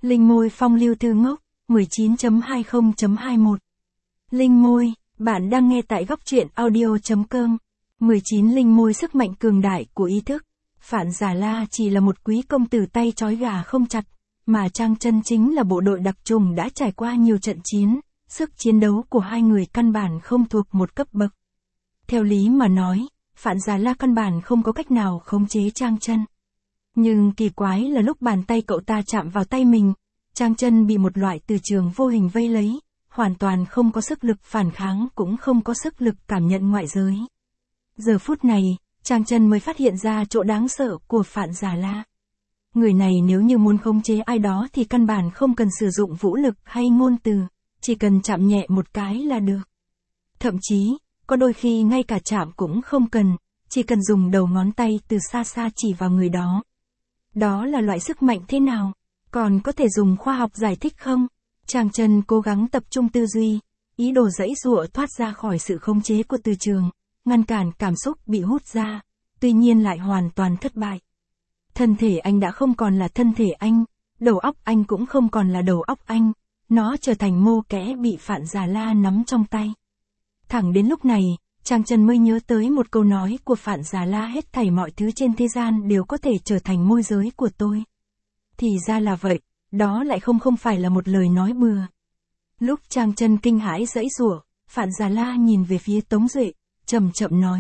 Linh môi phong lưu thư ngốc, 19.20.21. Linh môi, bạn đang nghe tại góc truyện audio.com. 19 Linh môi sức mạnh cường đại của ý thức. Phạn Già La chỉ là một quý công tử tay trói gà không chặt, mà Trang Chân chính là bộ đội đặc trùng đã trải qua nhiều trận chiến, sức chiến đấu của hai người căn bản không thuộc một cấp bậc. Theo lý mà nói, Phạn Già La căn bản không có cách nào khống chế Trang Chân. Nhưng kỳ quái là lúc bàn tay cậu ta chạm vào tay mình, Trang Chân bị một loại từ trường vô hình vây lấy, hoàn toàn không có sức lực phản kháng cũng không có sức lực cảm nhận ngoại giới. Giờ phút này, Trang Chân mới phát hiện ra chỗ đáng sợ của Phạn Già La. Người này nếu như muốn khống chế ai đó thì căn bản không cần sử dụng vũ lực hay ngôn từ, chỉ cần chạm nhẹ một cái là được. Thậm chí, có đôi khi ngay cả chạm cũng không cần, chỉ cần dùng đầu ngón tay từ xa xa chỉ vào người đó. Đó là loại sức mạnh thế nào? Còn có thể dùng khoa học giải thích không? Trang Chân cố gắng tập trung tư duy, ý đồ giãy giụa thoát ra khỏi sự khống chế của từ trường, ngăn cản cảm xúc bị hút ra, tuy nhiên lại hoàn toàn thất bại. Thân thể anh đã không còn là thân thể anh, đầu óc anh cũng không còn là đầu óc anh, nó trở thành mô kẽ bị Phạn Già La nắm trong tay. Thẳng đến lúc này, Trang Chân mới nhớ tới một câu nói của Phạn Già La: hết thảy mọi thứ trên thế gian đều có thể trở thành môi giới của tôi. Thì ra là vậy, đó lại không phải là một lời nói bừa. Lúc Trang Chân kinh hãi giãy giụa, Phạn Già La nhìn về phía Tống Duệ, chậm chậm nói: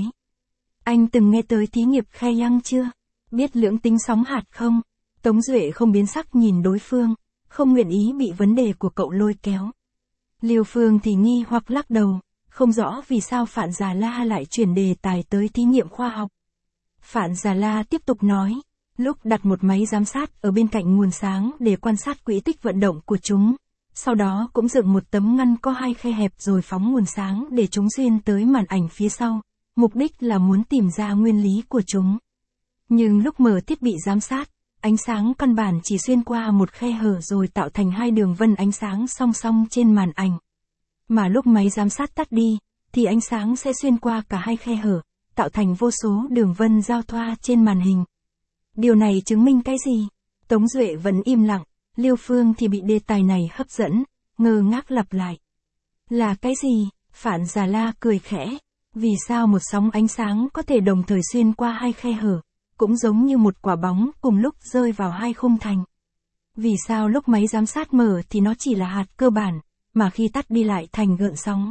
anh từng nghe tới thí nghiệp khe yang chưa? Biết lưỡng tính sóng hạt không? Tống Duệ không biến sắc nhìn đối phương, không nguyện ý bị vấn đề của cậu lôi kéo. Liêu Phương thì nghi hoặc lắc đầu, không rõ vì sao Phạn Già La lại chuyển đề tài tới thí nghiệm khoa học. Phạn Già La tiếp tục nói, lúc đặt một máy giám sát ở bên cạnh nguồn sáng để quan sát quỹ tích vận động của chúng, sau đó cũng dựng một tấm ngăn có hai khe hẹp rồi phóng nguồn sáng để chúng xuyên tới màn ảnh phía sau, mục đích là muốn tìm ra nguyên lý của chúng. Nhưng lúc mở thiết bị giám sát, ánh sáng căn bản chỉ xuyên qua một khe hở rồi tạo thành hai đường vân ánh sáng song song trên màn ảnh. Mà lúc máy giám sát tắt đi, thì ánh sáng sẽ xuyên qua cả hai khe hở, tạo thành vô số đường vân giao thoa trên màn hình. Điều này chứng minh cái gì? Tống Duệ vẫn im lặng, Liêu Phương thì bị đề tài này hấp dẫn, ngơ ngác lặp lại. Là cái gì? Phạn Già La cười khẽ. Vì sao một sóng ánh sáng có thể đồng thời xuyên qua hai khe hở, cũng giống như một quả bóng cùng lúc rơi vào hai khung thành? Vì sao lúc máy giám sát mở thì nó chỉ là hạt cơ bản, mà khi tắt đi lại thành gợn sóng?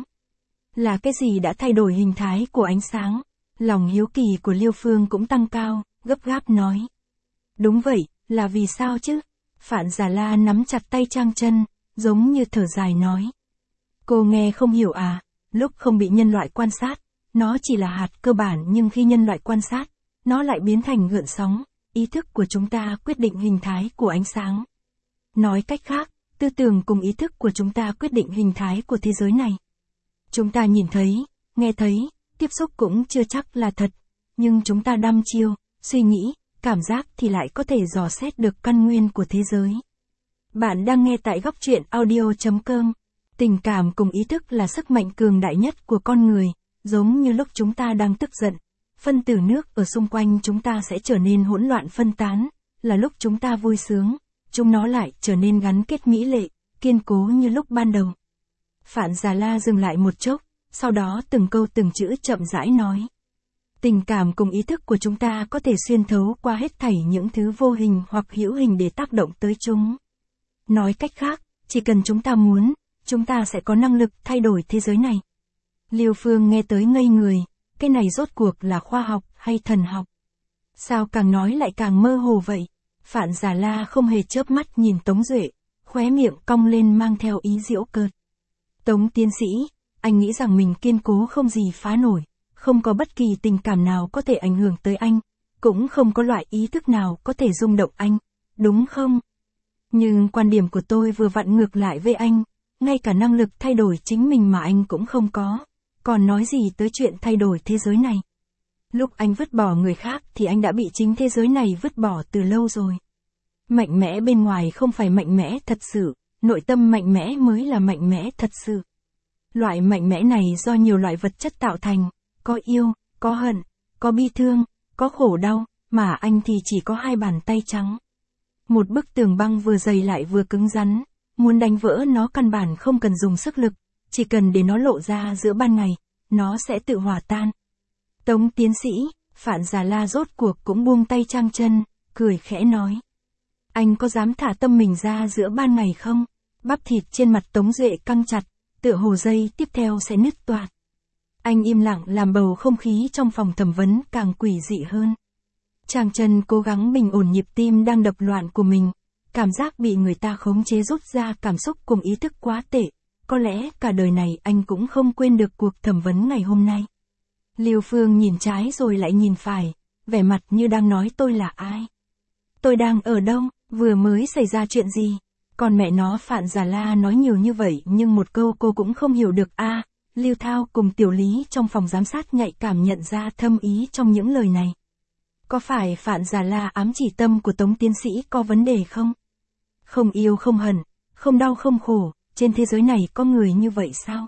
Là cái gì đã thay đổi hình thái của ánh sáng? Lòng hiếu kỳ của Liêu Phương cũng tăng cao, gấp gáp nói. Đúng vậy, là vì sao chứ? Phạn Già La nắm chặt tay Trang Chân, giống như thở dài nói. Cô nghe không hiểu à? Lúc không bị nhân loại quan sát, nó chỉ là hạt cơ bản, nhưng khi nhân loại quan sát, nó lại biến thành gợn sóng. Ý thức của chúng ta quyết định hình thái của ánh sáng. Nói cách khác, tư tưởng cùng ý thức của chúng ta quyết định hình thái của thế giới này. Chúng ta nhìn thấy, nghe thấy, tiếp xúc cũng chưa chắc là thật, nhưng chúng ta đăm chiêu, suy nghĩ, cảm giác thì lại có thể dò xét được căn nguyên của thế giới. Bạn đang nghe tại góc truyện audio.com. Tình cảm cùng ý thức là sức mạnh cường đại nhất của con người, giống như lúc chúng ta đang tức giận, phân tử nước ở xung quanh chúng ta sẽ trở nên hỗn loạn phân tán, là lúc chúng ta vui sướng, chúng nó lại trở nên gắn kết mỹ lệ, kiên cố như lúc ban đầu. Phạn Già La dừng lại một chốc, sau đó từng câu từng chữ chậm rãi nói. Tình cảm cùng ý thức của chúng ta có thể xuyên thấu qua hết thảy những thứ vô hình hoặc hữu hình để tác động tới chúng. Nói cách khác, chỉ cần chúng ta muốn, chúng ta sẽ có năng lực thay đổi thế giới này. Liêu Phương nghe tới ngây người, cái này rốt cuộc là khoa học hay thần học? Sao càng nói lại càng mơ hồ vậy? Phạn Già La không hề chớp mắt nhìn Tống Duệ, khóe miệng cong lên mang theo ý giễu cợt. Tống tiến sĩ, anh nghĩ rằng mình kiên cố không gì phá nổi, không có bất kỳ tình cảm nào có thể ảnh hưởng tới anh, cũng không có loại ý thức nào có thể rung động anh, đúng không? Nhưng quan điểm của tôi vừa vặn ngược lại với anh, ngay cả năng lực thay đổi chính mình mà anh cũng không có, còn nói gì tới chuyện thay đổi thế giới này? Lúc anh vứt bỏ người khác thì anh đã bị chính thế giới này vứt bỏ từ lâu rồi. Mạnh mẽ bên ngoài không phải mạnh mẽ thật sự, nội tâm mạnh mẽ mới là mạnh mẽ thật sự. Loại mạnh mẽ này do nhiều loại vật chất tạo thành, có yêu, có hận, có bi thương, có khổ đau, mà anh thì chỉ có hai bàn tay trắng. Một bức tường băng vừa dày lại vừa cứng rắn, muốn đánh vỡ nó căn bản không cần dùng sức lực, chỉ cần để nó lộ ra giữa ban ngày, nó sẽ tự hòa tan. Tống tiến sĩ, Phạn Già La rốt cuộc cũng buông tay Trang Chân, cười khẽ nói. Anh có dám thả tâm mình ra giữa ban ngày không? Bắp thịt trên mặt Tống Duệ căng chặt, tựa hồ giây tiếp theo sẽ nứt toạc. Anh im lặng làm bầu không khí trong phòng thẩm vấn càng quỷ dị hơn. Trang Chân cố gắng bình ổn nhịp tim đang đập loạn của mình, cảm giác bị người ta khống chế rút ra cảm xúc cùng ý thức quá tệ, có lẽ cả đời này anh cũng không quên được cuộc thẩm vấn ngày hôm nay. Lưu Phương nhìn trái rồi lại nhìn phải, vẻ mặt như đang nói tôi là ai? Tôi đang ở đâu? Vừa mới xảy ra chuyện gì? Còn mẹ nó Phạn Già La nói nhiều như vậy nhưng một câu cô cũng không hiểu được a. Lưu Thao cùng Tiểu Lý trong phòng giám sát nhạy cảm nhận ra thâm ý trong những lời này. Có phải Phạn Già La ám chỉ tâm của Tống tiến sĩ có vấn đề không? Không yêu không hận, không đau không khổ, trên thế giới này có người như vậy sao?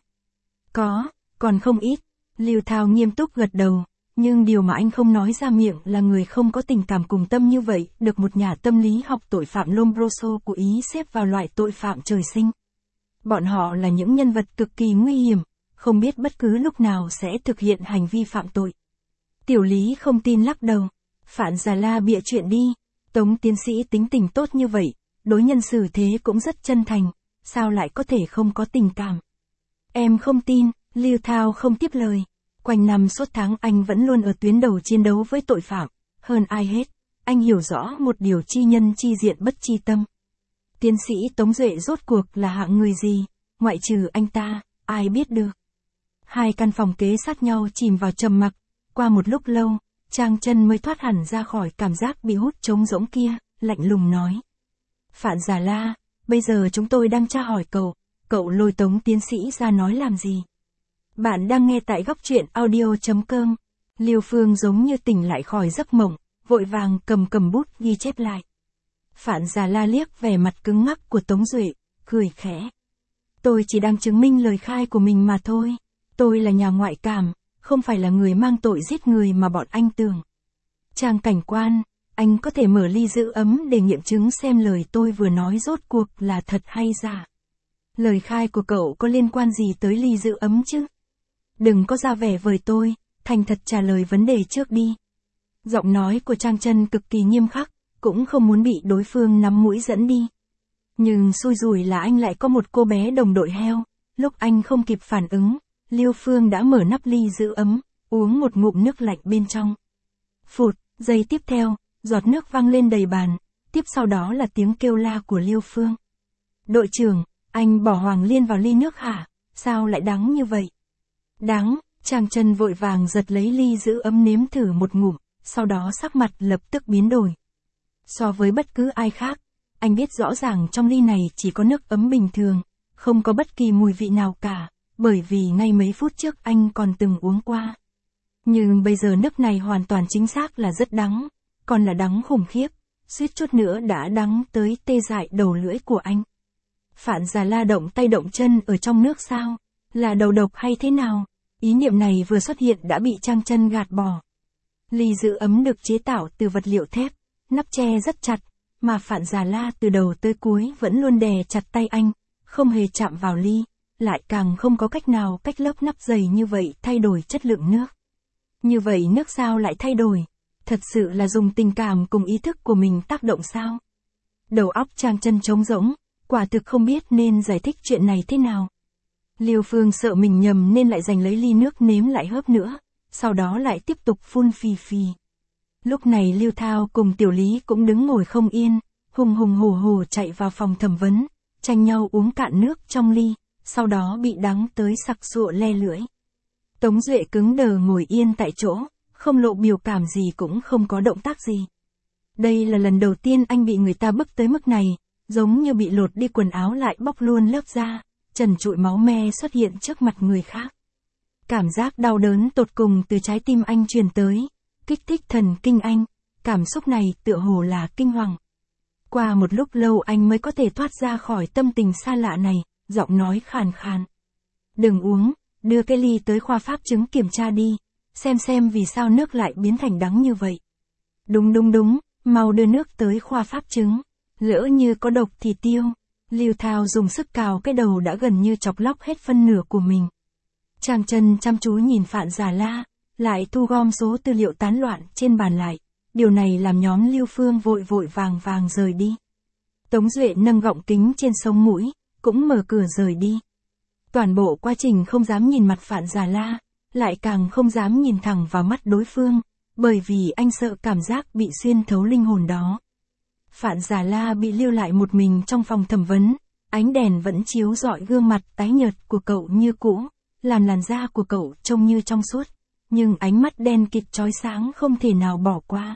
Có, còn không ít. Lưu Thao nghiêm túc gật đầu, nhưng điều mà anh không nói ra miệng là người không có tình cảm cùng tâm như vậy, được một nhà tâm lý học tội phạm Lombroso của Ý xếp vào loại tội phạm trời sinh. Bọn họ là những nhân vật cực kỳ nguy hiểm, không biết bất cứ lúc nào sẽ thực hiện hành vi phạm tội. Tiểu Lý không tin lắc đầu. Phạn Già La bịa chuyện đi, Tống tiến sĩ tính tình tốt như vậy, đối nhân xử thế cũng rất chân thành, sao lại có thể không có tình cảm? Em không tin, Lưu Thao không tiếp lời. Quanh năm suốt tháng anh vẫn luôn ở tuyến đầu chiến đấu với tội phạm, hơn ai hết, anh hiểu rõ một điều chi nhân chi diện bất chi tâm. Tiến sĩ Tống Duệ rốt cuộc là hạng người gì, ngoại trừ anh ta, ai biết được. Hai căn phòng kế sát nhau chìm vào trầm mặc, qua một lúc lâu, Trang Chân mới thoát hẳn ra khỏi cảm giác bị hút trống rỗng kia, lạnh lùng nói. Phạn Già La, bây giờ chúng tôi đang tra hỏi cậu lôi Tống tiến sĩ ra nói làm gì? Bạn đang nghe tại góc truyện audio.com. Lưu Phương giống như tỉnh lại khỏi giấc mộng, vội vàng cầm bút ghi chép lại. Phạn Già La liếc vẻ mặt cứng ngắc của Tống Duệ, cười khẽ. Tôi chỉ đang chứng minh lời khai của mình mà thôi. Tôi là nhà ngoại cảm, không phải là người mang tội giết người mà bọn anh tưởng. Trang cảnh quan, anh có thể mở ly giữ ấm để nghiệm chứng xem lời tôi vừa nói rốt cuộc là thật hay giả. Lời khai của cậu có liên quan gì tới ly giữ ấm chứ? Đừng có ra vẻ vời tôi, thành thật trả lời vấn đề trước đi. Giọng nói của Trang Chân cực kỳ nghiêm khắc, cũng không muốn bị đối phương nắm mũi dẫn đi. Nhưng xui rủi là anh lại có một cô bé đồng đội heo, lúc anh không kịp phản ứng, Lưu Phương đã mở nắp ly giữ ấm, uống một ngụm nước lạnh bên trong. Phụt, giây tiếp theo, giọt nước văng lên đầy bàn, tiếp sau đó là tiếng kêu la của Lưu Phương. Đội trưởng, anh bỏ Hoàng Liên vào ly nước hả? Sao lại đắng như vậy? Đắng, Trang Chân vội vàng giật lấy ly giữ ấm nếm thử một ngụm, sau đó sắc mặt lập tức biến đổi. So với bất cứ ai khác, anh biết rõ ràng trong ly này chỉ có nước ấm bình thường, không có bất kỳ mùi vị nào cả, bởi vì ngay mấy phút trước anh còn từng uống qua. Nhưng bây giờ nước này hoàn toàn chính xác là rất đắng, còn là đắng khủng khiếp, suýt chút nữa đã đắng tới tê dại đầu lưỡi của anh. Phạn Già La động tay động chân ở trong nước sao? Là đầu độc hay thế nào? Ý niệm này vừa xuất hiện đã bị Trang Chân gạt bỏ. Ly giữ ấm được chế tạo từ vật liệu thép, nắp che rất chặt, mà Phạn Già La từ đầu tới cuối vẫn luôn đè chặt tay anh, không hề chạm vào ly, lại càng không có cách nào cách lớp nắp dày như vậy thay đổi chất lượng nước. Như vậy nước sao lại thay đổi? Thật sự là dùng tình cảm cùng ý thức của mình tác động sao? Đầu óc Trang Chân trống rỗng, quả thực không biết nên giải thích chuyện này thế nào. Lưu Phương sợ mình nhầm nên lại giành lấy ly nước nếm lại hớp nữa, sau đó lại tiếp tục phun phì phì. Lúc này Lưu Thao cùng Tiểu Lý cũng đứng ngồi không yên, hùng hổ hổ chạy vào phòng thẩm vấn, tranh nhau uống cạn nước trong ly, sau đó bị đắng tới sặc sụa le lưỡi. Tống Duệ cứng đờ ngồi yên tại chỗ, không lộ biểu cảm gì cũng không có động tác gì. Đây là lần đầu tiên anh bị người ta bức tới mức này, giống như bị lột đi quần áo lại bóc luôn lớp da, trần trụi máu me xuất hiện trước mặt người khác. Cảm giác đau đớn tột cùng từ trái tim anh truyền tới, kích thích thần kinh anh, cảm xúc này tựa hồ là kinh hoàng. Qua một lúc lâu anh mới có thể thoát ra khỏi tâm tình xa lạ này, giọng nói khàn khàn. Đừng uống, đưa cái ly tới khoa pháp chứng kiểm tra đi, xem vì sao nước lại biến thành đắng như vậy. Đúng, mau đưa nước tới khoa pháp chứng. Lỡ như có độc thì tiêu. Lưu Thao dùng sức cào cái đầu đã gần như chọc lóc hết phân nửa của mình. Trang Chân chăm chú nhìn Phạn Già La, lại thu gom số tư liệu tán loạn trên bàn lại. Điều này làm nhóm Lưu Phương vội vội vàng vàng rời đi. Tống Duệ nâng gọng kính trên sống mũi, cũng mở cửa rời đi. Toàn bộ quá trình không dám nhìn mặt Phạn Già La, lại càng không dám nhìn thẳng vào mắt đối phương, bởi vì anh sợ cảm giác bị xuyên thấu linh hồn đó. Phạn Già La bị lưu lại một mình trong phòng thẩm vấn, ánh đèn vẫn chiếu rọi gương mặt tái nhợt của cậu như cũ, làm làn da của cậu trông như trong suốt, nhưng ánh mắt đen kịt chói sáng không thể nào bỏ qua.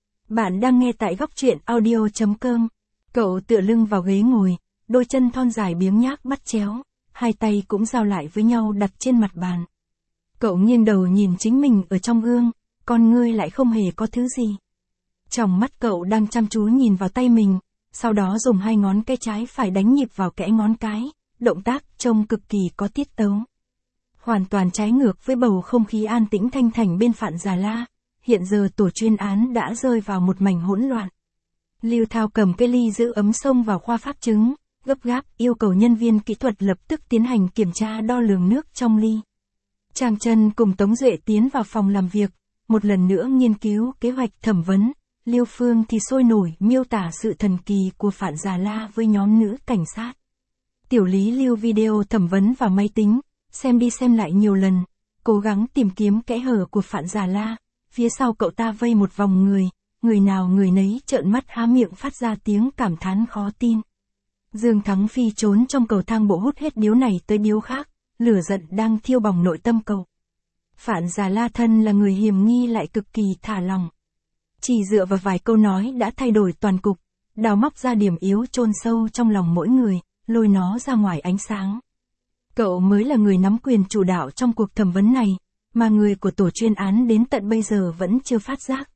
Bạn đang nghe tại góc truyện audio.com. Cậu tựa lưng vào ghế ngồi, đôi chân thon dài biếng nhác bắt chéo, hai tay cũng giao lại với nhau đặt trên mặt bàn. Cậu nghiêng đầu nhìn chính mình ở trong gương, con ngươi lại không hề có thứ gì. Trong mắt cậu đang chăm chú nhìn vào tay mình, sau đó dùng hai ngón cái trái phải đánh nhịp vào kẽ ngón cái, động tác trông cực kỳ có tiết tấu. Hoàn toàn trái ngược với bầu không khí an tĩnh thanh thản bên Phạn Già La, hiện giờ tổ chuyên án đã rơi vào một mảnh hỗn loạn. Lưu Thao cầm cái ly giữ ấm xông vào khoa pháp chứng, gấp gáp yêu cầu nhân viên kỹ thuật lập tức tiến hành kiểm tra đo lường nước trong ly. Trang Chân cùng Tống Duệ tiến vào phòng làm việc, một lần nữa nghiên cứu kế hoạch thẩm vấn. Lưu Phương thì sôi nổi miêu tả sự thần kỳ của Phạn Già La với nhóm nữ cảnh sát. Tiểu Lý lưu video thẩm vấn vào máy tính, xem đi xem lại nhiều lần, cố gắng tìm kiếm kẽ hở của Phạn Già La. Phía sau cậu ta vây một vòng người nào người nấy trợn mắt há miệng phát ra tiếng cảm thán khó tin. Dương Thắng Phi trốn trong cầu thang bộ hút hết điếu này tới điếu khác, lửa giận đang thiêu bỏng nội tâm cậu. Phạn Già La thân là người hiểm nghi lại cực kỳ thả lòng. Chỉ dựa vào vài câu nói đã thay đổi toàn cục, đào móc ra điểm yếu chôn sâu trong lòng mỗi người, lôi nó ra ngoài ánh sáng. Cậu mới là người nắm quyền chủ đạo trong cuộc thẩm vấn này, mà người của tổ chuyên án đến tận bây giờ vẫn chưa phát giác.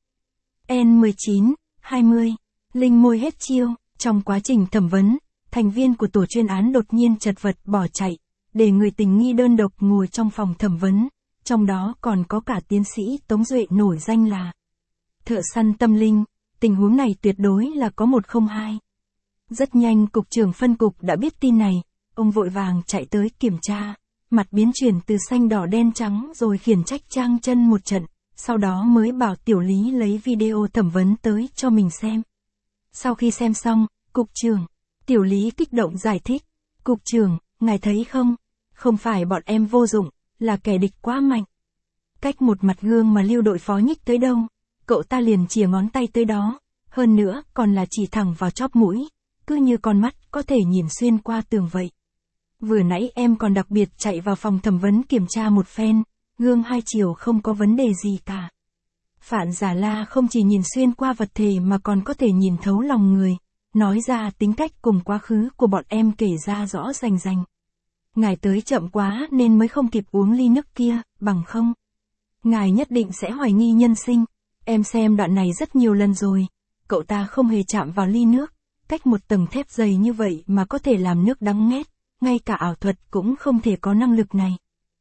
N19, 20, Linh môi hết chiêu. Trong quá trình thẩm vấn, thành viên của tổ chuyên án đột nhiên chật vật bỏ chạy, để người tình nghi đơn độc ngồi trong phòng thẩm vấn, trong đó còn có cả tiến sĩ Tống Duệ nổi danh là thợ săn tâm linh. Tình huống này tuyệt đối là có 102. Rất nhanh cục trưởng phân cục đã biết tin này, ông vội vàng chạy tới kiểm tra, mặt biến chuyển từ xanh đỏ đen trắng rồi khiển trách Trang Chân một trận, sau đó mới bảo Tiểu Lý lấy video thẩm vấn tới cho mình xem. Sau khi xem xong, cục trưởng, Tiểu Lý kích động giải thích, cục trưởng, ngài thấy không, không phải bọn em vô dụng, là kẻ địch quá mạnh. Cách một mặt gương mà Lưu đội phó nhích tới đâu, cậu ta liền chìa ngón tay tới đó, hơn nữa còn là chỉ thẳng vào chóp mũi, cứ như con mắt có thể nhìn xuyên qua tường vậy. Vừa nãy em còn đặc biệt chạy vào phòng thẩm vấn kiểm tra một phen, gương hai chiều không có vấn đề gì cả. Phạn Già La không chỉ nhìn xuyên qua vật thể mà còn có thể nhìn thấu lòng người, nói ra tính cách cùng quá khứ của bọn em kể ra rõ rành rành. Ngài tới chậm quá nên mới không kịp uống ly nước kia, bằng không ngài nhất định sẽ hoài nghi nhân sinh. Em xem đoạn này rất nhiều lần rồi, cậu ta không hề chạm vào ly nước, cách một tầng thép dày như vậy mà có thể làm nước đắng nghét, ngay cả ảo thuật cũng không thể có năng lực này.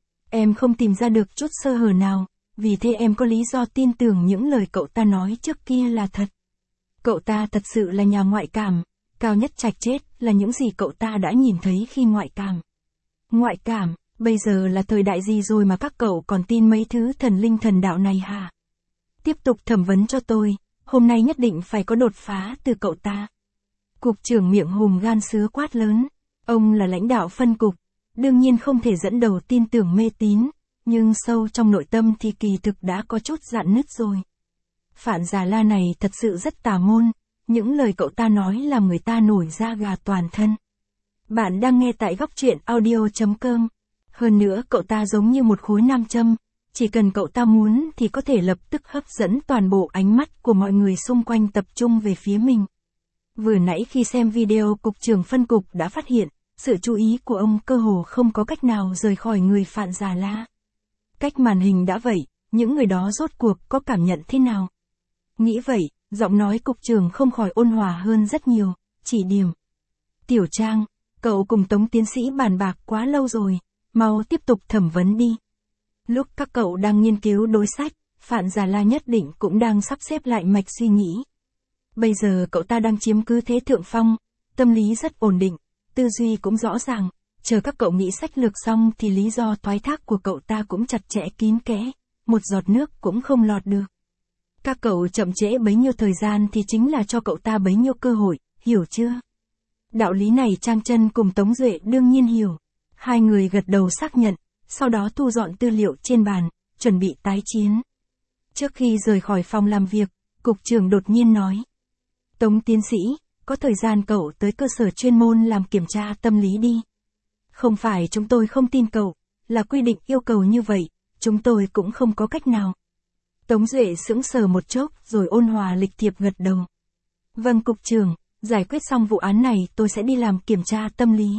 Em không tìm ra được chút sơ hở nào, vì thế em có lý do tin tưởng những lời cậu ta nói trước kia là thật. Cậu ta thật sự là nhà ngoại cảm, cao nhất trạch chết là những gì cậu ta đã nhìn thấy khi ngoại cảm. Ngoại cảm, bây giờ là thời đại gì rồi mà các cậu còn tin mấy thứ thần linh thần đạo này hả? Tiếp tục thẩm vấn cho tôi, hôm nay nhất định phải có đột phá từ cậu ta. Cục trưởng miệng hùm gan sứa quát lớn, ông là lãnh đạo phân cục, đương nhiên không thể dẫn đầu tin tưởng mê tín, nhưng sâu trong nội tâm thì kỳ thực đã có chút rạn nứt rồi. Phạn Già La này thật sự rất tà môn, những lời cậu ta nói làm người ta nổi da gà toàn thân. Bạn đang nghe tại góc truyện audio.com. Hơn nữa cậu ta giống như một khối nam châm, chỉ cần cậu ta muốn thì có thể lập tức hấp dẫn toàn bộ ánh mắt của mọi người xung quanh tập trung về phía mình. Vừa nãy khi xem video cục trưởng phân cục đã phát hiện, sự chú ý của ông cơ hồ không có cách nào rời khỏi người Phạn Già La. Cách màn hình đã vậy, những người đó rốt cuộc có cảm nhận thế nào? Nghĩ vậy, giọng nói cục trưởng không khỏi ôn hòa hơn rất nhiều, chỉ điểm. Tiểu Trang, cậu cùng Tống tiến sĩ bàn bạc quá lâu rồi, mau tiếp tục thẩm vấn đi. Lúc các cậu đang nghiên cứu đối sách, Phạn Già La nhất định cũng đang sắp xếp lại mạch suy nghĩ. Bây giờ cậu ta đang chiếm cứ thế thượng phong, tâm lý rất ổn định, tư duy cũng rõ ràng, chờ các cậu nghĩ sách lược xong thì lý do thoái thác của cậu ta cũng chặt chẽ kín kẽ, một giọt nước cũng không lọt được. Các cậu chậm trễ bấy nhiêu thời gian thì chính là cho cậu ta bấy nhiêu cơ hội, hiểu chưa? Đạo lý này Trang Chân cùng Tống Duệ đương nhiên hiểu. Hai người gật đầu xác nhận, sau đó thu dọn tư liệu trên bàn, chuẩn bị tái chiến. Trước khi rời khỏi phòng làm việc, cục trưởng đột nhiên nói. Tống tiến sĩ, có thời gian cậu tới cơ sở chuyên môn làm kiểm tra tâm lý đi. Không phải chúng tôi không tin cậu, là quy định yêu cầu như vậy, chúng tôi cũng không có cách nào. Tống Duệ sững sờ một chốc rồi ôn hòa lịch thiệp gật đầu. Vâng cục trưởng, giải quyết xong vụ án này tôi sẽ đi làm kiểm tra tâm lý.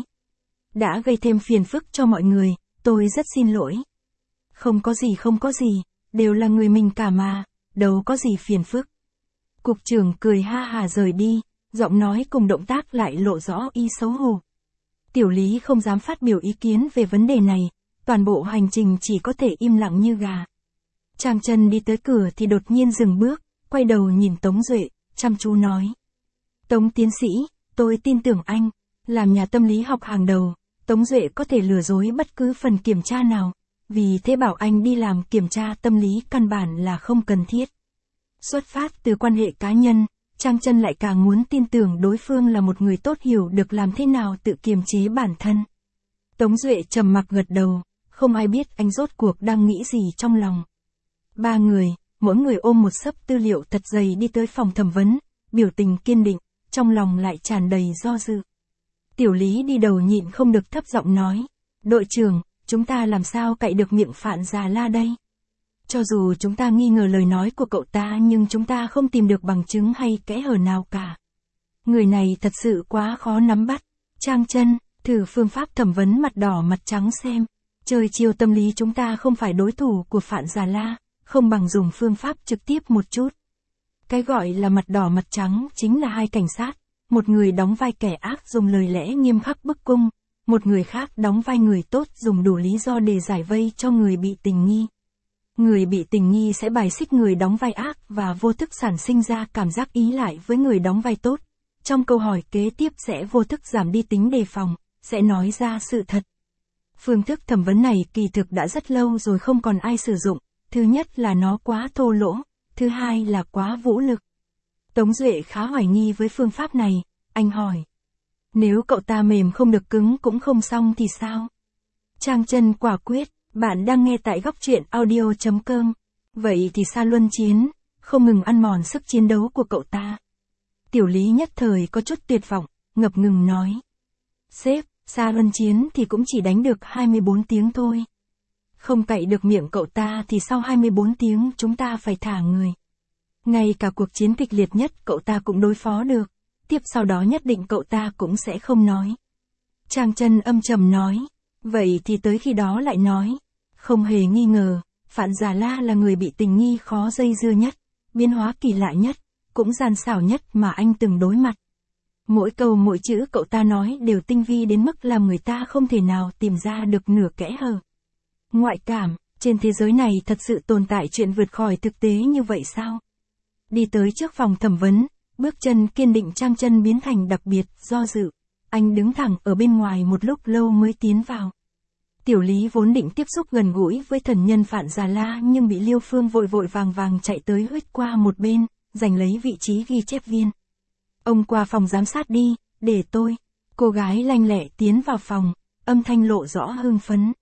Đã gây thêm phiền phức cho mọi người, tôi rất xin lỗi. Không có gì, đều là người mình cả mà, đâu có gì phiền phức. Cục trưởng cười ha hà rời đi, giọng nói cùng động tác lại lộ rõ ý xấu hổ. Tiểu Lý không dám phát biểu ý kiến về vấn đề này, toàn bộ hành trình chỉ có thể im lặng như gà. Trang Chân đi tới cửa thì đột nhiên dừng bước, quay đầu nhìn Tống Duệ, chăm chú nói. Tống tiến sĩ, tôi tin tưởng anh, làm nhà tâm lý học hàng đầu, Tống Duệ có thể lừa dối bất cứ phần kiểm tra nào, vì thế bảo anh đi làm kiểm tra tâm lý căn bản là không cần thiết. Xuất phát từ quan hệ cá nhân, Trang Chân lại càng muốn tin tưởng đối phương là một người tốt hiểu được làm thế nào tự kiềm chế bản thân. Tống Duệ trầm mặc gật đầu, không ai biết anh rốt cuộc đang nghĩ gì trong lòng. Ba người, mỗi người ôm một xấp tư liệu thật dày đi tới phòng thẩm vấn, biểu tình kiên định, trong lòng lại tràn đầy do dự. Tiểu Lý đi đầu nhịn không được thấp giọng nói, đội trưởng, chúng ta làm sao cậy được miệng Phạn Già La đây? Cho dù chúng ta nghi ngờ lời nói của cậu ta nhưng chúng ta không tìm được bằng chứng hay kẽ hở nào cả. Người này thật sự quá khó nắm bắt. Trang Chân, thử phương pháp thẩm vấn mặt đỏ mặt trắng xem. Chơi chiêu tâm lý chúng ta không phải đối thủ của Phạn Già La, không bằng dùng phương pháp trực tiếp một chút. Cái gọi là mặt đỏ mặt trắng chính là hai cảnh sát, một người đóng vai kẻ ác dùng lời lẽ nghiêm khắc bức cung, một người khác đóng vai người tốt dùng đủ lý do để giải vây cho người bị tình nghi. Người bị tình nghi sẽ bài xích người đóng vai ác và vô thức sản sinh ra cảm giác ý lại với người đóng vai tốt. Trong câu hỏi kế tiếp sẽ vô thức giảm đi tính đề phòng, sẽ nói ra sự thật. Phương thức thẩm vấn này kỳ thực đã rất lâu rồi không còn ai sử dụng, thứ nhất là nó quá thô lỗ, thứ hai là quá vũ lực. Tống Duệ khá hoài nghi với phương pháp này, anh hỏi. Nếu cậu ta mềm không được cứng cũng không xong thì sao? Trang Chân quả quyết, bạn đang nghe tại góc truyện audio.com. Vậy thì Sa Luân Chiến, không ngừng ăn mòn sức chiến đấu của cậu ta. Tiểu Lý nhất thời có chút tuyệt vọng, ngập ngừng nói. Sếp, Sa Luân Chiến thì cũng chỉ đánh được 24 tiếng thôi. Không cậy được miệng cậu ta thì sau 24 tiếng chúng ta phải thả người. Ngay cả cuộc chiến kịch liệt nhất cậu ta cũng đối phó được, tiếp sau đó nhất định cậu ta cũng sẽ không nói. Trang Chân âm trầm nói, vậy thì tới khi đó lại nói. Không hề nghi ngờ, Phạn Già La là người bị tình nghi khó dây dưa nhất, biến hóa kỳ lạ nhất, cũng gian xảo nhất mà anh từng đối mặt. Mỗi câu mỗi chữ cậu ta nói đều tinh vi đến mức làm người ta không thể nào tìm ra được nửa kẽ hở. Ngoại cảm, trên thế giới này thật sự tồn tại chuyện vượt khỏi thực tế như vậy sao? Đi tới trước phòng thẩm vấn, bước chân kiên định Trang Chân biến thành đặc biệt do dự. Anh đứng thẳng ở bên ngoài một lúc lâu mới tiến vào. Tiểu Lý vốn định tiếp xúc gần gũi với thần nhân Phạn Già La nhưng bị Liêu Phương vội vội vàng chạy tới huýt qua một bên, giành lấy vị trí ghi chép viên. Ông qua phòng giám sát đi, để tôi. Cô gái lanh lẹ tiến vào phòng, âm thanh lộ rõ hưng phấn.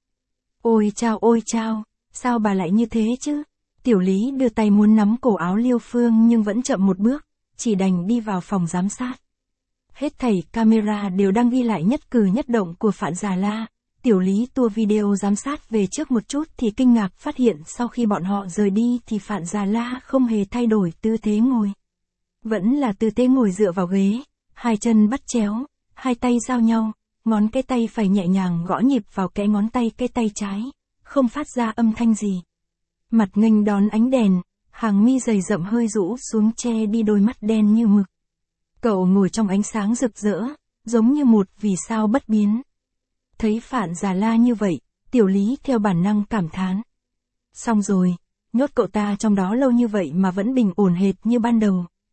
Ôi chao, sao bà lại như thế chứ? Tiểu Lý đưa tay muốn nắm cổ áo Liêu Phương nhưng vẫn chậm một bước, chỉ đành đi vào phòng giám sát. Hết thảy camera đều đang ghi lại nhất cử nhất động của Phạn Già La. Tiểu Lý tua video giám sát về trước một chút thì kinh ngạc phát hiện sau khi bọn họ rời đi thì Phạn Già La không hề thay đổi tư thế ngồi. Vẫn là tư thế ngồi dựa vào ghế, hai chân bắt chéo, hai tay giao nhau, ngón cái tay phải nhẹ nhàng gõ nhịp vào kẽ ngón tay cái tay trái, không phát ra âm thanh gì. Mặt nghênh đón ánh đèn, hàng mi dày rậm hơi rũ xuống che đi đôi mắt đen như mực. Cậu ngồi trong ánh sáng rực rỡ, giống như một vì sao bất biến. Thấy Phạn Già La như vậy, Tiểu Lý theo bản năng cảm thán. Xong rồi, nhốt cậu ta trong đó lâu như vậy mà vẫn bình ổn hệt như ban đầu,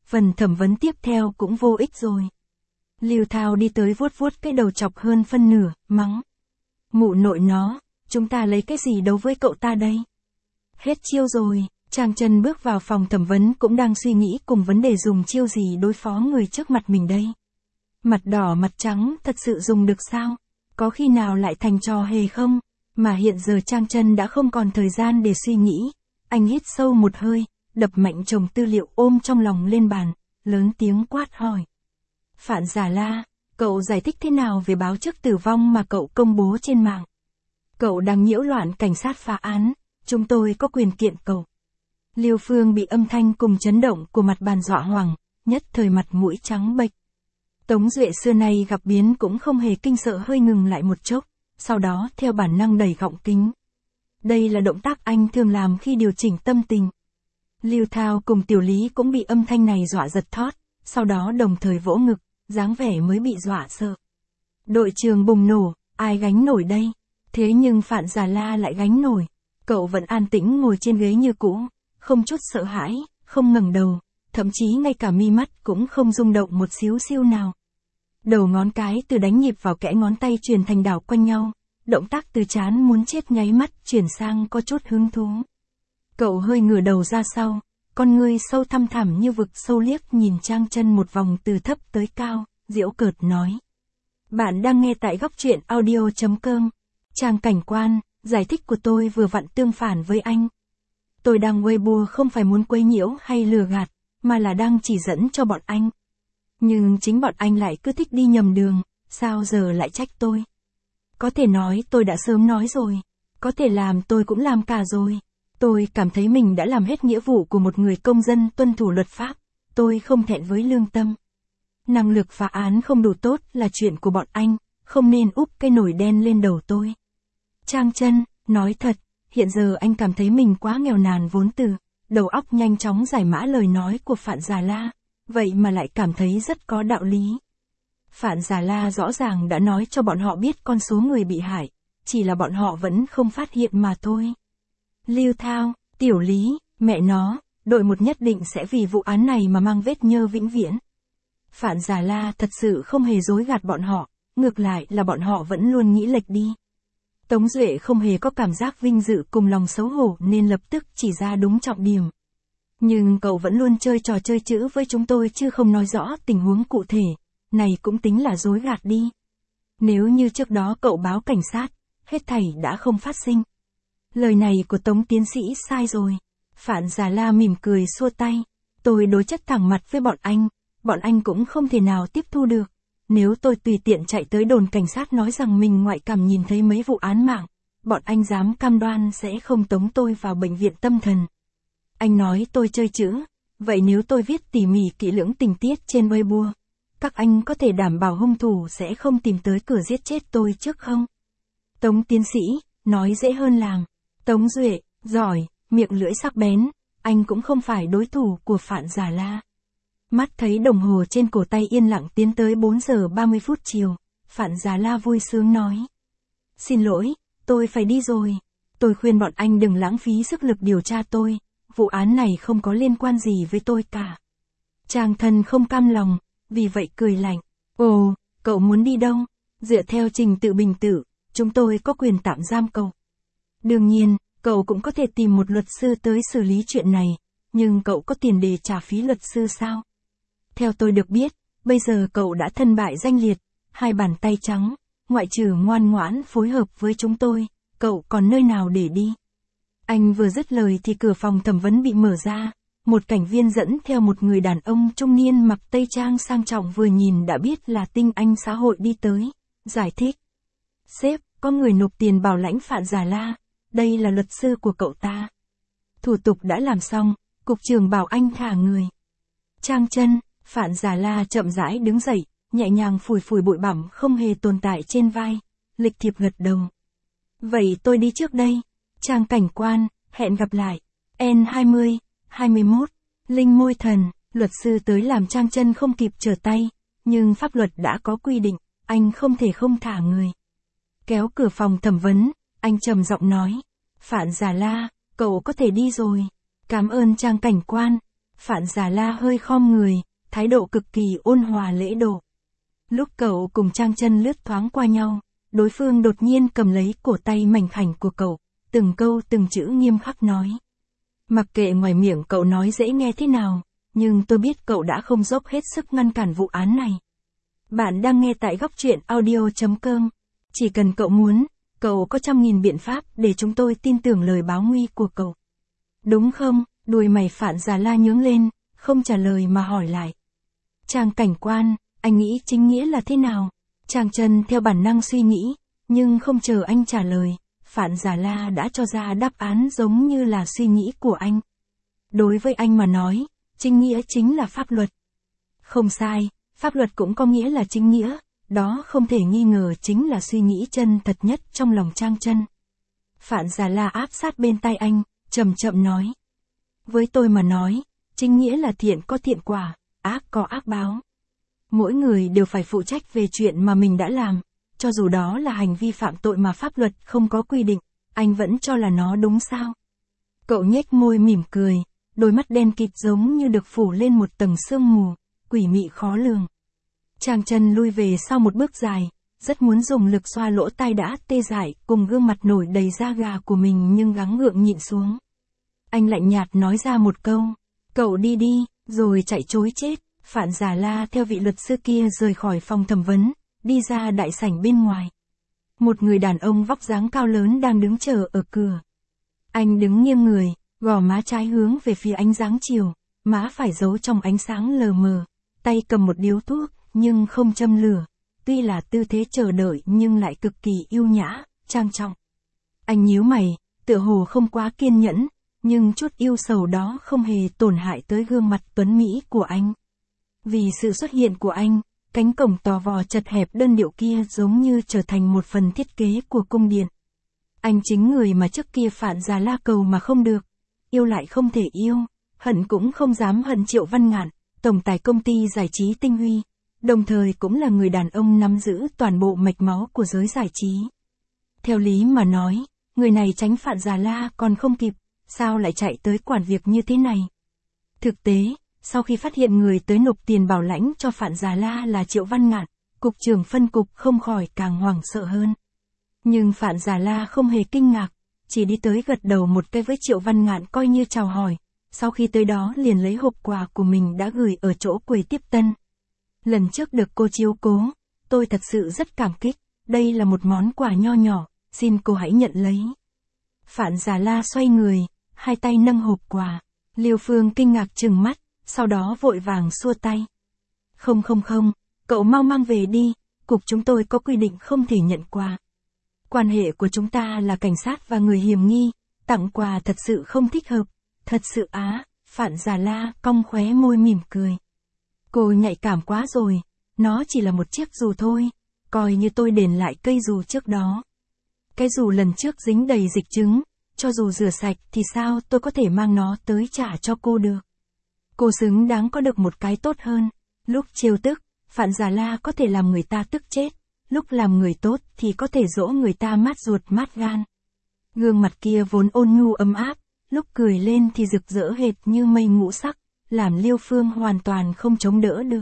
phần thẩm vấn tiếp theo cũng vô ích rồi. Lưu Thao đi tới vuốt vuốt cái đầu chọc hơn phân nửa, mắng. Mụ nội nó, chúng ta lấy cái gì đấu với cậu ta đây? Hết chiêu rồi, Trang Chân bước vào phòng thẩm vấn cũng đang suy nghĩ cùng vấn đề dùng chiêu gì đối phó người trước mặt mình đây. Mặt đỏ mặt trắng thật sự dùng được sao? Có khi nào lại thành trò hề không? Mà hiện giờ Trang Chân đã không còn thời gian để suy nghĩ. Anh hít sâu một hơi, đập mạnh chồng tư liệu ôm trong lòng lên bàn, lớn tiếng quát hỏi. Phạn Già La, cậu giải thích thế nào về báo trước tử vong mà cậu công bố trên mạng? Cậu đang nhiễu loạn cảnh sát phá án, chúng tôi có quyền kiện cậu. Liêu Phương bị âm thanh cùng chấn động của mặt bàn dọa hoảng, nhất thời mặt mũi trắng bệch. Tống Duệ xưa nay gặp biến cũng không hề kinh sợ, hơi ngừng lại một chốc, sau đó theo bản năng đẩy gọng kính. Đây là động tác anh thường làm khi điều chỉnh tâm tình. Lưu Thao cùng Tiểu Lý cũng bị âm thanh này dọa giật thót, sau đó đồng thời vỗ ngực, dáng vẻ mới bị dọa sợ. Đội trường bùng nổ, ai gánh nổi đây? Thế nhưng Phạn Già La lại gánh nổi. Cậu vẫn an tĩnh ngồi trên ghế như cũ, không chút sợ hãi, không ngẩng đầu, thậm chí ngay cả mi mắt cũng không rung động một xíu xiu nào. Đầu ngón cái từ đánh nhịp vào kẽ ngón tay chuyển thành đảo quanh nhau, động tác từ chán muốn chết nháy mắt chuyển sang có chút hứng thú. Cậu hơi ngửa đầu ra sau, con ngươi sâu thăm thẳm như vực sâu liếc nhìn Trang Chân một vòng từ thấp tới cao, giễu cợt nói. Bạn đang nghe tại góc truyện audio.com. Trang cảnh quan, giải thích của tôi vừa vặn tương phản với anh. Tôi đang Weibo không phải muốn quấy nhiễu hay lừa gạt, mà là đang chỉ dẫn cho bọn anh. Nhưng chính bọn anh lại cứ thích đi nhầm đường, sao giờ lại trách tôi? Có thể nói tôi đã sớm nói rồi, có thể làm tôi cũng làm cả rồi. Tôi cảm thấy mình đã làm hết nghĩa vụ của một người công dân tuân thủ luật pháp, tôi không thẹn với lương tâm. Năng lực phá án không đủ tốt là chuyện của bọn anh, không nên úp cái nồi đen lên đầu tôi. Trang Chân, nói thật, hiện giờ anh cảm thấy mình quá nghèo nàn vốn từ, đầu óc nhanh chóng giải mã lời nói của Phạn Già La, vậy mà lại cảm thấy rất có đạo lý. Phạn Già La rõ ràng đã nói cho bọn họ biết con số người bị hại, chỉ là bọn họ vẫn không phát hiện mà thôi. Lưu Thao, Tiểu Lý, mẹ nó, đội một nhất định sẽ vì vụ án này mà mang vết nhơ vĩnh viễn. Phạn Già La thật sự không hề dối gạt bọn họ, ngược lại là bọn họ vẫn luôn nghĩ lệch đi. Tống Duệ không hề có cảm giác vinh dự cùng lòng xấu hổ nên lập tức chỉ ra đúng trọng điểm. Nhưng cậu vẫn luôn chơi trò chơi chữ với chúng tôi chứ không nói rõ tình huống cụ thể, này cũng tính là dối gạt đi. Nếu như trước đó cậu báo cảnh sát, hết thảy đã không phát sinh. Lời này của Tống tiến sĩ sai rồi. Phạn Già La mỉm cười xua tay. Tôi đối chất thẳng mặt với bọn anh cũng không thể nào tiếp thu được. Nếu tôi tùy tiện chạy tới đồn cảnh sát nói rằng mình ngoại cảm nhìn thấy mấy vụ án mạng, bọn anh dám cam đoan sẽ không tống tôi vào bệnh viện tâm thần. Anh nói tôi chơi chữ, vậy nếu tôi viết tỉ mỉ kỹ lưỡng tình tiết trên Weibo, các anh có thể đảm bảo hung thủ sẽ không tìm tới cửa giết chết tôi trước không? Tống tiến sĩ, nói dễ hơn làm. Tống Duệ, giỏi, miệng lưỡi sắc bén, anh cũng không phải đối thủ của Phạn Già La. Mắt thấy đồng hồ trên cổ tay yên lặng tiến tới 4 giờ 30 phút chiều, Phạn Già La vui sướng nói. Xin lỗi, tôi phải đi rồi. Tôi khuyên bọn anh đừng lãng phí sức lực điều tra tôi, vụ án này không có liên quan gì với tôi cả. Trang Thân không cam lòng, vì vậy cười lạnh. Ồ, cậu muốn đi đâu? Dựa theo trình tự bình tự, chúng tôi có quyền tạm giam cậu. Đương nhiên, cậu cũng có thể tìm một luật sư tới xử lý chuyện này, nhưng cậu có tiền để trả phí luật sư sao? Theo tôi được biết, bây giờ cậu đã thân bại danh liệt, hai bàn tay trắng, ngoại trừ ngoan ngoãn phối hợp với chúng tôi, cậu còn nơi nào để đi? Anh vừa dứt lời thì cửa phòng thẩm vấn bị mở ra, một cảnh viên dẫn theo một người đàn ông trung niên mặc tây trang sang trọng vừa nhìn đã biết là tinh anh xã hội đi tới, giải thích. Sếp, có người nộp tiền bảo lãnh Phạn Già La, đây là luật sư của cậu ta. Thủ tục đã làm xong, cục trưởng bảo anh thả người. Trang Chân, Phạn Già La chậm rãi đứng dậy, nhẹ nhàng phủi phủi bụi bặm không hề tồn tại trên vai, lịch thiệp gật đầu. Vậy tôi đi trước đây. Trang cảnh quan, hẹn gặp lại. N20, 21, Linh Môi Thần, luật sư tới làm Trang Chân không kịp trở tay, nhưng pháp luật đã có quy định, anh không thể không thả người. Kéo cửa phòng thẩm vấn, anh trầm giọng nói. Phạn Già La, cậu có thể đi rồi. Cảm ơn Trang cảnh quan. Phạn Già La hơi khom người, thái độ cực kỳ ôn hòa lễ độ. Lúc cậu cùng Trang Chân lướt thoáng qua nhau, đối phương đột nhiên cầm lấy cổ tay mảnh khảnh của cậu, từng câu từng chữ nghiêm khắc nói. Mặc kệ ngoài miệng cậu nói dễ nghe thế nào, nhưng tôi biết cậu đã không dốc hết sức ngăn cản vụ án này. Bạn đang nghe tại góc truyện audio.com. Chỉ cần cậu muốn, cậu có 100.000 biện pháp để chúng tôi tin tưởng lời báo nguy của cậu. Đúng không? Đuôi mày Phạn Già La nhướng lên, không trả lời mà hỏi lại. Trang cảnh quan, anh nghĩ chính nghĩa là thế nào? Trang Chân theo bản năng suy nghĩ, nhưng không chờ anh trả lời, Phạn Già La đã cho ra đáp án giống như là suy nghĩ của anh. Đối với anh mà nói, chính nghĩa chính là pháp luật. Không sai, pháp luật cũng có nghĩa là chính nghĩa, đó không thể nghi ngờ chính là suy nghĩ chân thật nhất trong lòng Trang Chân. Phạn Già La áp sát bên tai anh, chậm chậm nói. Với tôi mà nói, chính nghĩa là thiện có thiện quả, ác có ác báo. Mỗi người đều phải phụ trách về chuyện mà mình đã làm, cho dù đó là hành vi phạm tội mà pháp luật không có quy định, anh vẫn cho là nó đúng sao? Cậu nhếch môi mỉm cười, đôi mắt đen kịt giống như được phủ lên một tầng sương mù, quỷ mị khó lường. Trang Chân lui về sau một bước dài, rất muốn dùng lực xoa lỗ tai đã tê dại cùng gương mặt nổi đầy da gà của mình nhưng gắng gượng nhịn xuống. Anh lạnh nhạt nói ra một câu, cậu đi đi, rồi chạy trối chết. Phạn Già La theo vị luật sư kia rời khỏi phòng thẩm vấn, đi ra đại sảnh bên ngoài. Một người đàn ông vóc dáng cao lớn đang đứng chờ ở cửa. Anh đứng nghiêng người, gò má trái hướng về phía ánh sáng chiều, má phải giấu trong ánh sáng lờ mờ, tay cầm một điếu thuốc, nhưng không châm lửa. Tuy là tư thế chờ đợi nhưng lại cực kỳ yêu nhã, trang trọng. Anh nhíu mày, tựa hồ không quá kiên nhẫn, nhưng chút yêu sầu đó không hề tổn hại tới gương mặt tuấn mỹ của anh. Vì sự xuất hiện của anh, cánh cổng to vò chật hẹp đơn điệu kia giống như trở thành một phần thiết kế của cung điện. Anh chính người mà trước kia Phạn Già La cầu mà không được, yêu lại không thể yêu, hận cũng không dám hận Triệu Văn Ngạn, tổng tài công ty giải trí Tinh Huy, đồng thời cũng là người đàn ông nắm giữ toàn bộ mạch máu của giới giải trí. Theo lý mà nói, người này tránh Phạn Già La còn không kịp, sao lại chạy tới quản việc như thế này? Thực tế, sau khi phát hiện người tới nộp tiền bảo lãnh cho Phạn Già La là Triệu Văn Ngạn, cục trưởng phân cục không khỏi càng hoảng sợ hơn. Nhưng Phạn Già La không hề kinh ngạc, chỉ đi tới gật đầu một cái với Triệu Văn Ngạn coi như chào hỏi, sau khi tới đó liền lấy hộp quà của mình đã gửi ở chỗ quầy tiếp tân. Lần trước được cô chiếu cố, tôi thật sự rất cảm kích, đây là một món quà nho nhỏ, xin cô hãy nhận lấy. Phạn Già La xoay người, hai tay nâng hộp quà, Liêu Phương kinh ngạc trừng mắt, sau đó vội vàng xua tay. Không, cậu mau mang về đi, cục chúng tôi có quy định không thể nhận quà. Quan hệ của chúng ta là cảnh sát và người hiểm nghi, tặng quà thật sự không thích hợp, thật sự á, Phạn Già La cong khóe môi mỉm cười. Cô nhạy cảm quá rồi, nó chỉ là một chiếc dù thôi, coi như tôi đền lại cây dù trước đó. Cái dù lần trước dính đầy dịch chứng, cho dù rửa sạch thì sao tôi có thể mang nó tới trả cho cô được. Cô xứng đáng có được một cái tốt hơn. Lúc trêu tức, Phạn Già La có thể làm người ta tức chết, lúc làm người tốt thì có thể dỗ người ta mát ruột mát gan. Gương mặt kia vốn ôn nhu ấm áp, lúc cười lên thì rực rỡ hệt như mây ngũ sắc, làm Liêu Phương hoàn toàn không chống đỡ được.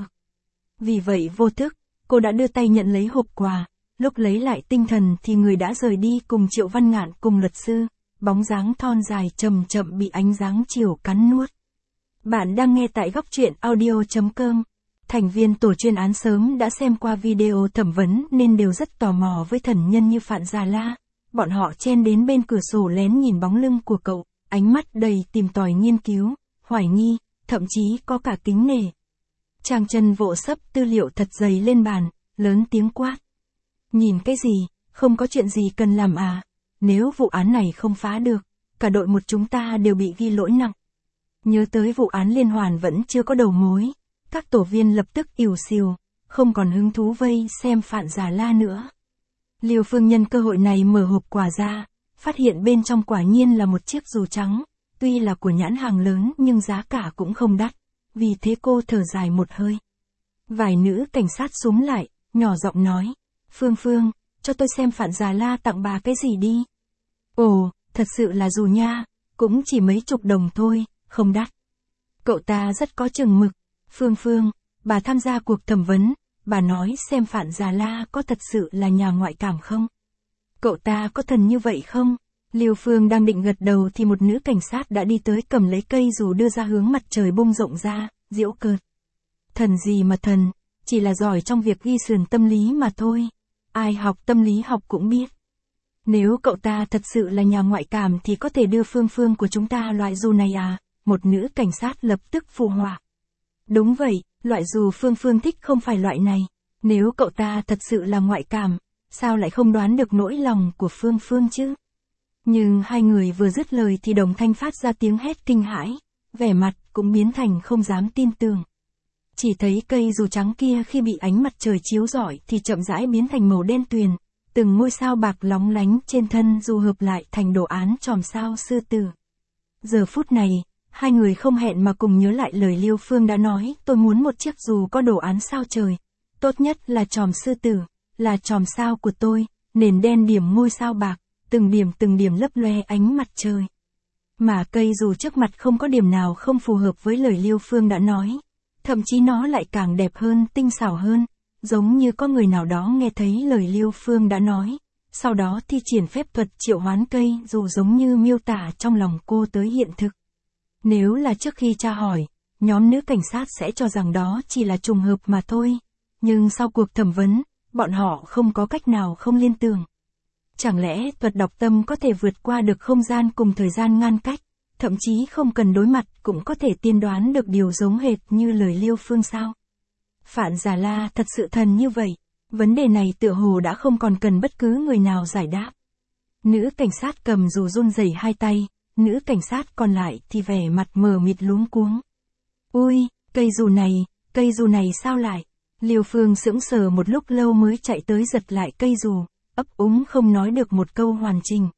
Vì vậy vô thức, cô đã đưa tay nhận lấy hộp quà, lúc lấy lại tinh thần thì người đã rời đi cùng Triệu Văn Ngạn cùng luật sư, bóng dáng thon dài chậm chậm bị ánh sáng chiều cắn nuốt. Bạn đang nghe tại góc truyện audio.com. Thành viên tổ chuyên án sớm đã xem qua video thẩm vấn nên đều rất tò mò với thần nhân như Phạn Già La. Bọn họ chen đến bên cửa sổ lén nhìn bóng lưng của cậu, ánh mắt đầy tìm tòi nghiên cứu, hoài nghi, thậm chí có cả kính nể. Trang Chân vỗ sấp tư liệu thật dày lên bàn, lớn tiếng quát. Nhìn cái gì, không có chuyện gì cần làm à? Nếu vụ án này không phá được, cả đội một chúng ta đều bị ghi lỗi nặng. Nhớ tới vụ án liên hoàn vẫn chưa có đầu mối, các tổ viên lập tức ỉu xìu, không còn hứng thú vây xem Phạn Già La nữa. Liêu Phương nhân cơ hội này mở hộp quà ra, phát hiện bên trong quả nhiên là một chiếc dù trắng, tuy là của nhãn hàng lớn nhưng giá cả cũng không đắt, vì thế cô thở dài một hơi. Vài nữ cảnh sát xúm lại, nhỏ giọng nói, Phương, cho tôi xem Phạn Già La tặng bà cái gì đi. Ồ, thật sự là dù nha, cũng chỉ mấy chục đồng thôi, không đắt. Cậu ta rất có chừng mực. Phương, bà tham gia cuộc thẩm vấn, bà nói xem Phạn Già La có thật sự là nhà ngoại cảm không? Cậu ta có thần như vậy không? Liêu Phương đang định gật đầu thì một nữ cảnh sát đã đi tới cầm lấy cây dù đưa ra hướng mặt trời bung rộng ra, giễu cợt. Thần gì mà thần, chỉ là giỏi trong việc ghi sườn tâm lý mà thôi. Ai học tâm lý học cũng biết. Nếu cậu ta thật sự là nhà ngoại cảm thì có thể đưa Phương của chúng ta loại dù này à? Một nữ cảnh sát lập tức phụ họa. Đúng vậy, loại dù Phương thích không phải loại này. Nếu cậu ta thật sự là ngoại cảm, sao lại không đoán được nỗi lòng của Phương chứ? Nhưng hai người vừa dứt lời thì đồng thanh phát ra tiếng hét kinh hãi, vẻ mặt cũng biến thành không dám tin tưởng. Chỉ thấy cây dù trắng kia khi bị ánh mặt trời chiếu rọi thì chậm rãi biến thành màu đen tuyền, từng ngôi sao bạc lóng lánh trên thân dù hợp lại thành đồ án chòm sao sư tử. Giờ phút này, hai người không hẹn mà cùng nhớ lại lời Liêu Phương đã nói, tôi muốn một chiếc dù có đồ án sao trời, tốt nhất là chòm sư tử, là chòm sao của tôi, nền đen điểm ngôi sao bạc, từng điểm lấp loe ánh mặt trời. Mà cây dù trước mặt không có điểm nào không phù hợp với lời Liêu Phương đã nói, thậm chí nó lại càng đẹp hơn, tinh xảo hơn, giống như có người nào đó nghe thấy lời Liêu Phương đã nói, sau đó thi triển phép thuật triệu hoán cây dù giống như miêu tả trong lòng cô tới hiện thực. Nếu là trước khi tra hỏi, nhóm nữ cảnh sát sẽ cho rằng đó chỉ là trùng hợp mà thôi, nhưng sau cuộc thẩm vấn, bọn họ không có cách nào không liên tưởng. Chẳng lẽ thuật đọc tâm có thể vượt qua được không gian cùng thời gian ngăn cách, thậm chí không cần đối mặt cũng có thể tiên đoán được điều giống hệt như lời Liêu Phương sao? Phạn Già La thật sự thần như vậy, vấn đề này tựa hồ đã không còn cần bất cứ người nào giải đáp. Nữ cảnh sát cầm dù run rẩy hai tay, nữ cảnh sát còn lại thì vẻ mặt mờ mịt luống cuống. Ui, cây dù này sao lại? Liêu Phương sững sờ một lúc lâu mới chạy tới giật lại cây dù, ấp úng không nói được một câu hoàn chỉnh.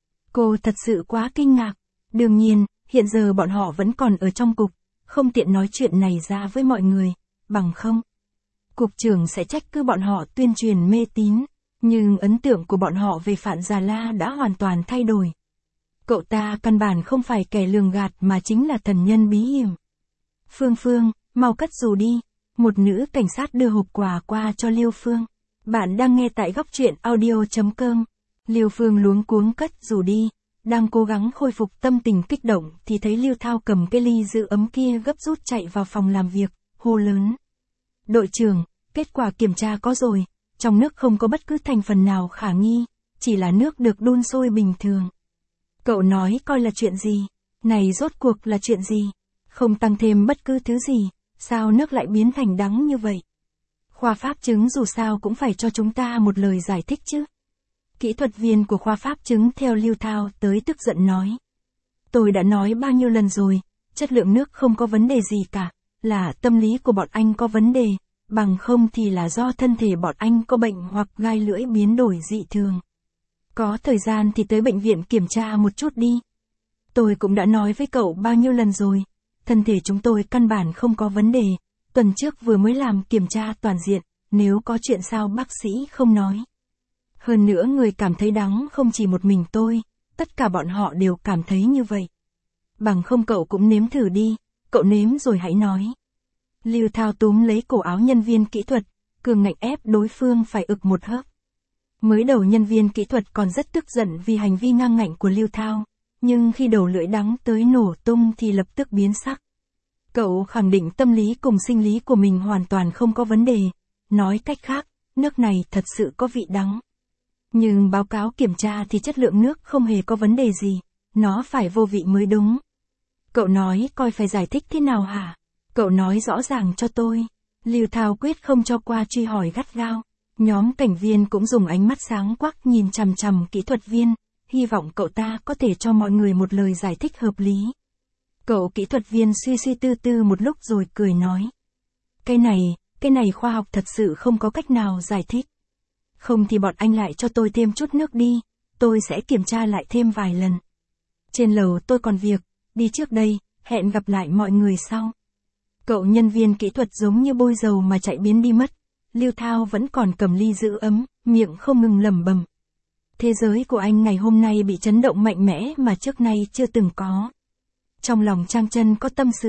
Cô thật sự quá kinh ngạc. Đương nhiên, hiện giờ bọn họ vẫn còn ở trong cục, không tiện nói chuyện này ra với mọi người, bằng không. Cục trưởng sẽ trách cứ bọn họ tuyên truyền mê tín, nhưng ấn tượng của bọn họ về Phạn Già La đã hoàn toàn thay đổi. Cậu ta căn bản không phải kẻ lường gạt mà chính là thần nhân bí hiểm. Phương, mau cất dù đi. Một nữ cảnh sát đưa hộp quà qua cho Liêu Phương. Bạn đang nghe tại góc truyện audio.com. Liêu Phương luống cuống cất dù đi. Đang cố gắng khôi phục tâm tình kích động thì thấy Liêu Thao cầm cái ly giữ ấm kia gấp rút chạy vào phòng làm việc, hô lớn. Đội trưởng, kết quả kiểm tra có rồi, trong nước không có bất cứ thành phần nào khả nghi, chỉ là nước được đun sôi bình thường. Cậu nói coi là chuyện gì? Này rốt cuộc là chuyện gì? Không tăng thêm bất cứ thứ gì, sao nước lại biến thành đắng như vậy? Khoa pháp chứng dù sao cũng phải cho chúng ta một lời giải thích chứ. Kỹ thuật viên của khoa pháp chứng theo Liêu Thao tới tức giận nói. Tôi đã nói bao nhiêu lần rồi, chất lượng nước không có vấn đề gì cả, là tâm lý của bọn anh có vấn đề, bằng không thì là do thân thể bọn anh có bệnh hoặc gai lưỡi biến đổi dị thường. Có thời gian thì tới bệnh viện kiểm tra một chút đi. Tôi cũng đã nói với cậu bao nhiêu lần rồi, thân thể chúng tôi căn bản không có vấn đề, tuần trước vừa mới làm kiểm tra toàn diện, nếu có chuyện sao bác sĩ không nói. Hơn nữa người cảm thấy đắng không chỉ một mình tôi, tất cả bọn họ đều cảm thấy như vậy. Bằng không cậu cũng nếm thử đi, cậu nếm rồi hãy nói. Liêu Thao túm lấy cổ áo nhân viên kỹ thuật, cường ngạnh ép đối phương phải ực một hớp. Mới đầu nhân viên kỹ thuật còn rất tức giận vì hành vi ngang ngạnh của Liêu Thao, nhưng khi đầu lưỡi đắng tới nổ tung thì lập tức biến sắc. Cậu khẳng định tâm lý cùng sinh lý của mình hoàn toàn không có vấn đề, nói cách khác, nước này thật sự có vị đắng. Nhưng báo cáo kiểm tra thì chất lượng nước không hề có vấn đề gì, nó phải vô vị mới đúng. Cậu nói coi phải giải thích thế nào hả? Cậu nói rõ ràng cho tôi. Liêu Thao quyết không cho qua truy hỏi gắt gao. Nhóm cảnh viên cũng dùng ánh mắt sáng quắc nhìn chằm chằm kỹ thuật viên, hy vọng cậu ta có thể cho mọi người một lời giải thích hợp lý. Cậu kỹ thuật viên suy tư một lúc rồi cười nói. Cái này khoa học thật sự không có cách nào giải thích. Không thì bọn anh lại cho tôi thêm chút nước đi, tôi sẽ kiểm tra lại thêm vài lần. Trên lầu tôi còn việc, đi trước đây, hẹn gặp lại mọi người sau. Cậu nhân viên kỹ thuật giống như bôi dầu mà chạy biến đi mất. Liêu Thao vẫn còn cầm ly giữ ấm, miệng không ngừng lẩm bẩm. Thế giới của anh ngày hôm nay bị chấn động mạnh mẽ mà trước nay chưa từng có. Trong lòng Trang Chân có tâm sự,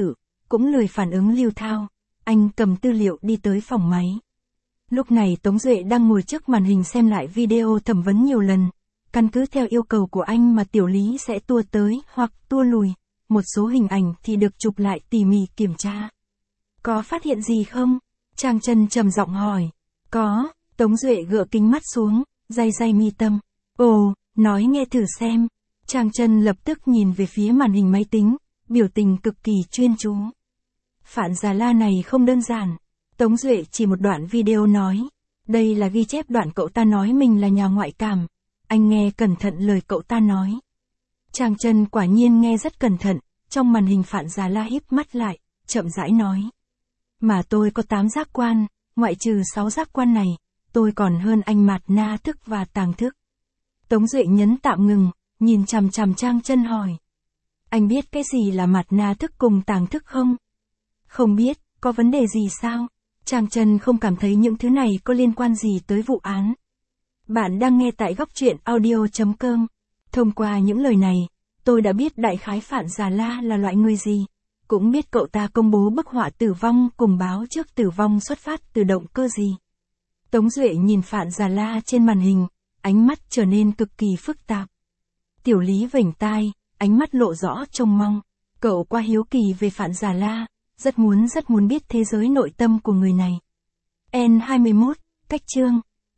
cũng lười phản ứng lưu thao. Anh cầm tư liệu đi tới phòng máy. Lúc này Tống Duệ đang ngồi trước màn hình xem lại video thẩm vấn nhiều lần. Căn cứ theo yêu cầu của anh mà Tiểu Lý sẽ tua tới hoặc tua lùi. Một số hình ảnh thì được chụp lại tỉ mỉ kiểm tra. Có phát hiện gì không? Trang Trân trầm giọng hỏi. Có, Tống Duệ gỡ kính mắt xuống, day day mi tâm. Ồ, nói nghe thử xem. Trang Trân lập tức nhìn về phía màn hình máy tính, biểu tình cực kỳ chuyên chú. Phạn Già La này không đơn giản. Tống Duệ chỉ một đoạn video nói. Đây là ghi chép đoạn cậu ta nói mình là nhà ngoại cảm. Anh nghe cẩn thận lời cậu ta nói. Trang Trân quả nhiên nghe rất cẩn thận, trong màn hình Phạn Già La híp mắt lại, chậm rãi nói. Mà tôi có 8 giác quan, ngoại trừ 6 giác quan này, tôi còn hơn anh Mạt Na thức và Tàng thức. Tống Duệ nhấn tạm ngừng, nhìn chằm chằm Trang Trân hỏi. Anh biết cái gì là Mạt Na thức cùng Tàng thức không? Không biết, có vấn đề gì sao? Trang Trân không cảm thấy những thứ này có liên quan gì tới vụ án. Bạn đang nghe tại góc truyện audio.com. Thông qua những lời này, tôi đã biết đại khái Phạn Già La là loại người gì. Cũng biết cậu ta công bố bức họa tử vong cùng báo trước tử vong xuất phát từ động cơ gì. Tống Duệ nhìn Phạn Già La trên màn hình, ánh mắt trở nên cực kỳ phức tạp. Tiểu Lý vểnh tai, ánh mắt lộ rõ trông mong. Cậu quá hiếu kỳ về Phạn Già La, rất muốn biết thế giới nội tâm của người này. N21, cách chương.